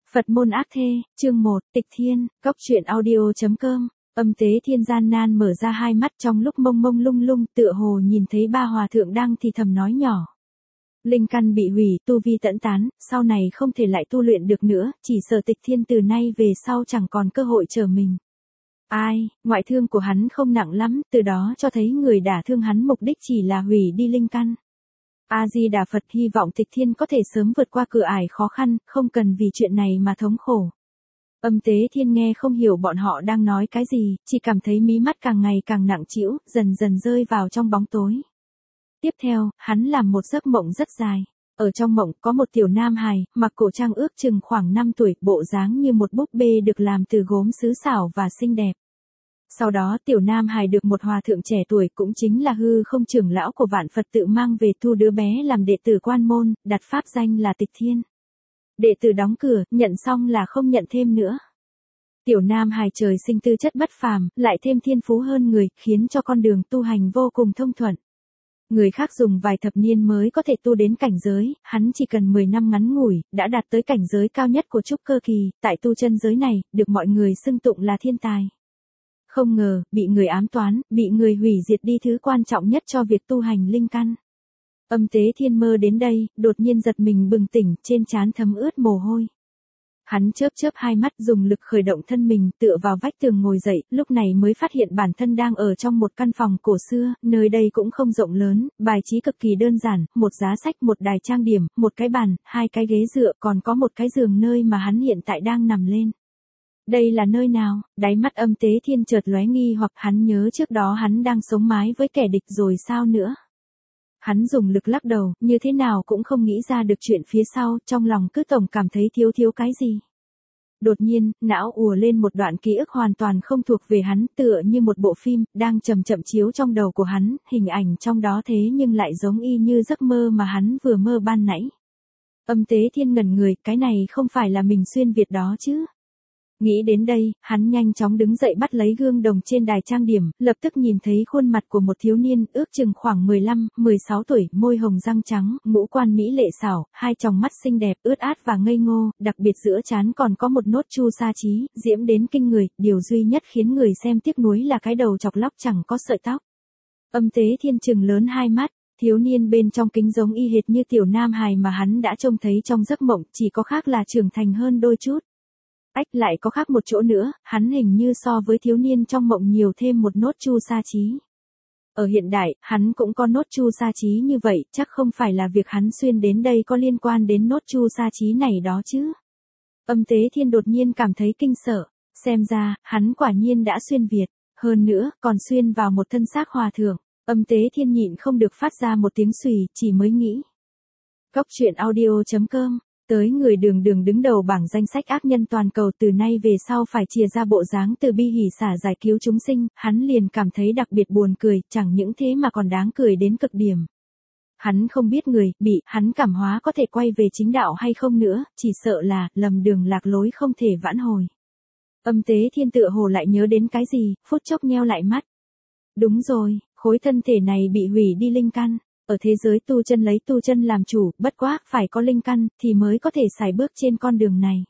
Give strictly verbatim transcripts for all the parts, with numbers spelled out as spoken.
Phật môn ác thê, chương một, Tịch Thiên, Cốc truyện audio.com. Âm Tế Thiên gian nan mở ra hai mắt trong lúc mông mông lung lung, tựa hồ nhìn thấy ba hòa thượng đang thì thầm nói nhỏ. Linh căn bị hủy, tu vi tẫn tán, sau này không thể lại tu luyện được nữa, chỉ sợ Tịch Thiên từ nay về sau chẳng còn cơ hội trở mình. Ai, ngoại thương của hắn không nặng lắm, từ đó cho thấy người đả thương hắn mục đích chỉ là hủy đi linh căn. A-di-đà Phật, hy vọng Tịch Thiên có thể sớm vượt qua cửa ải khó khăn, không cần vì chuyện này mà thống khổ. Âm Tế Thiên nghe không hiểu bọn họ đang nói cái gì, chỉ cảm thấy mí mắt càng ngày càng nặng trĩu, dần dần rơi vào trong bóng tối. Tiếp theo, hắn làm một giấc mộng rất dài. Ở trong mộng có một tiểu nam hài, mặc cổ trang ước chừng khoảng năm tuổi, bộ dáng như một búp bê được làm từ gốm sứ xảo và xinh đẹp. Sau đó tiểu nam hài được một hòa thượng trẻ tuổi cũng chính là hư không trưởng lão của Vạn Phật tự mang về thu đứa bé làm đệ tử quan môn, đặt pháp danh là Tịch Thiên. Đệ tử đóng cửa, nhận xong là không nhận thêm nữa. Tiểu nam hài trời sinh tư chất bất phàm, lại thêm thiên phú hơn người, khiến cho con đường tu hành vô cùng thông thuận. Người khác dùng vài thập niên mới có thể tu đến cảnh giới, hắn chỉ cần mười năm ngắn ngủi, đã đạt tới cảnh giới cao nhất của trúc cơ kỳ, tại tu chân giới này, được mọi người xưng tụng là thiên tài. Không ngờ, bị người ám toán, bị người hủy diệt đi thứ quan trọng nhất cho việc tu hành linh căn. Âm Tế Thiên mơ đến đây, đột nhiên giật mình bừng tỉnh, trên trán thấm ướt mồ hôi. Hắn chớp chớp hai mắt, dùng lực khởi động thân mình, tựa vào vách tường ngồi dậy, lúc này mới phát hiện bản thân đang ở trong một căn phòng cổ xưa, nơi đây cũng không rộng lớn, bài trí cực kỳ đơn giản, một giá sách, một đài trang điểm, một cái bàn, hai cái ghế dựa, còn có một cái giường nơi mà hắn hiện tại đang nằm lên. Đây là nơi nào? Đáy mắt Âm Tế Thiên chợt lóe nghi hoặc hắn nhớ trước đó hắn đang sống mái với kẻ địch rồi sao nữa. Hắn dùng lực lắc đầu, như thế nào cũng không nghĩ ra được chuyện phía sau, trong lòng cứ tổng cảm thấy thiếu thiếu cái gì. Đột nhiên, não ùa lên một đoạn ký ức hoàn toàn không thuộc về hắn, tựa như một bộ phim, đang chậm chậm chiếu trong đầu của hắn, hình ảnh trong đó thế nhưng lại giống y như giấc mơ mà hắn vừa mơ ban nãy. Âm Tế Thiên ngẩn người, cái này không phải là mình xuyên Việt đó chứ. Nghĩ đến đây, hắn nhanh chóng đứng dậy bắt lấy gương đồng trên đài trang điểm, lập tức nhìn thấy khuôn mặt của một thiếu niên, ước chừng khoảng mười lăm, mười sáu tuổi, môi hồng răng trắng, ngũ quan mỹ lệ xảo, hai tròng mắt xinh đẹp, ướt át và ngây ngô, đặc biệt giữa trán còn có một nốt chu sa trí, diễm đến kinh người, điều duy nhất khiến người xem tiếc nuối là cái đầu chọc lóc chẳng có sợi tóc. Âm Tế Thiên trừng lớn hai mắt. Thiếu niên bên trong kính giống y hệt như tiểu nam hài mà hắn đã trông thấy trong giấc mộng, chỉ có khác là trưởng thành hơn đôi chút. Ách, lại có khác một chỗ nữa, hắn hình như so với thiếu niên trong mộng nhiều thêm một nốt chu sa trí. Ở hiện đại, hắn cũng có nốt chu sa trí như vậy, chắc không phải là việc hắn xuyên đến đây có liên quan đến nốt chu sa trí này đó chứ. Âm Tế Thiên đột nhiên cảm thấy kinh sợ, xem ra, hắn quả nhiên đã xuyên Việt, hơn nữa, còn xuyên vào một thân xác hòa thượng. Âm Tế Thiên nhịn không được phát ra một tiếng xùy, chỉ mới nghĩ. Cốc truyện audio.com. Tới người đường đường đứng đầu bảng danh sách ác nhân toàn cầu, từ nay về sau phải chìa ra bộ dáng từ bi hỉ xả giải cứu chúng sinh, hắn liền cảm thấy đặc biệt buồn cười, chẳng những thế mà còn đáng cười đến cực điểm. Hắn không biết người, bị, hắn cảm hóa có thể quay về chính đạo hay không nữa, chỉ sợ là, lầm đường lạc lối không thể vãn hồi. Âm Tế Thiên tựa hồ lại nhớ đến cái gì, phút chốc nheo lại mắt. Đúng rồi, khối thân thể này bị hủy đi linh căn. Ở thế giới tu chân lấy tu chân làm chủ, bất quá, phải có linh căn, thì mới có thể sải bước trên con đường này.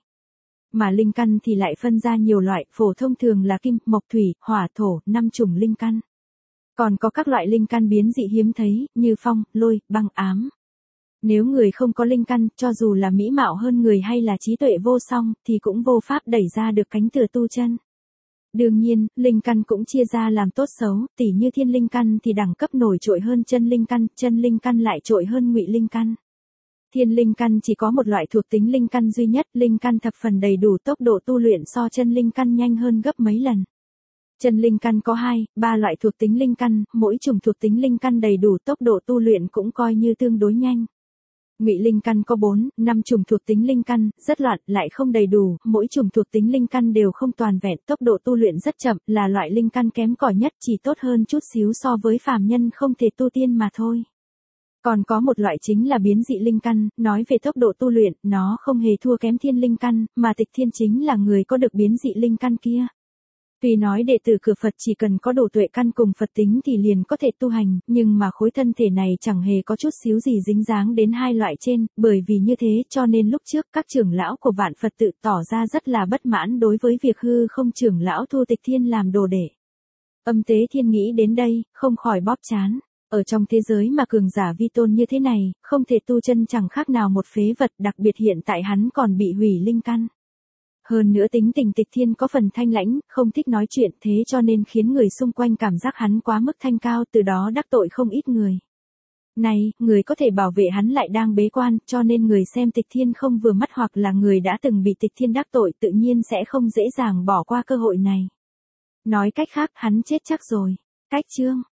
Mà linh căn thì lại phân ra nhiều loại, phổ thông thường là kim, mộc, thủy, hỏa, thổ, năm chủng linh căn. Còn có các loại linh căn biến dị hiếm thấy, như phong, lôi, băng, ám. Nếu người không có linh căn, cho dù là mỹ mạo hơn người hay là trí tuệ vô song, thì cũng vô pháp đẩy ra được cánh cửa tu chân. Đương nhiên, linh căn cũng chia ra làm tốt xấu, tỉ như thiên linh căn thì đẳng cấp nổi trội hơn chân linh căn, chân linh căn lại trội hơn ngụy linh căn. Thiên linh căn chỉ có một loại thuộc tính linh căn duy nhất, linh căn thập phần đầy đủ, tốc độ tu luyện so chân linh căn nhanh hơn gấp mấy lần. Chân linh căn có hai, ba loại thuộc tính linh căn, mỗi chủng thuộc tính linh căn đầy đủ, tốc độ tu luyện cũng coi như tương đối nhanh. Ngụy linh căn có bốn, năm chủng thuộc tính linh căn, rất loạn, lại không đầy đủ, mỗi chủng thuộc tính linh căn đều không toàn vẹn, tốc độ tu luyện rất chậm, là loại linh căn kém cỏi nhất, chỉ tốt hơn chút xíu so với phàm nhân không thể tu tiên mà thôi. Còn có một loại chính là biến dị linh căn, nói về tốc độ tu luyện, nó không hề thua kém thiên linh căn, mà Tịch Thiên chính là người có được biến dị linh căn kia. Tuy nói đệ tử cửa Phật chỉ cần có độ tuệ căn cùng Phật tính thì liền có thể tu hành, nhưng mà khối thân thể này chẳng hề có chút xíu gì dính dáng đến hai loại trên, bởi vì như thế cho nên lúc trước các trưởng lão của Vạn Phật tự tỏ ra rất là bất mãn đối với việc hư không trưởng lão thu Tịch Thiên làm đồ đệ. Âm Tế Thiên nghĩ đến đây, không khỏi bóp trán. Ở trong thế giới mà cường giả vi tôn như thế này, không thể tu chân chẳng khác nào một phế vật, đặc biệt hiện tại hắn còn bị hủy linh căn. Hơn nữa tính tình Tịch Thiên có phần thanh lãnh, không thích nói chuyện, thế cho nên khiến người xung quanh cảm giác hắn quá mức thanh cao, từ đó đắc tội không ít người. Này, người có thể bảo vệ hắn lại đang bế quan, cho nên người xem Tịch Thiên không vừa mắt hoặc là người đã từng bị Tịch Thiên đắc tội tự nhiên sẽ không dễ dàng bỏ qua cơ hội này. Nói cách khác hắn chết chắc rồi. Cách chương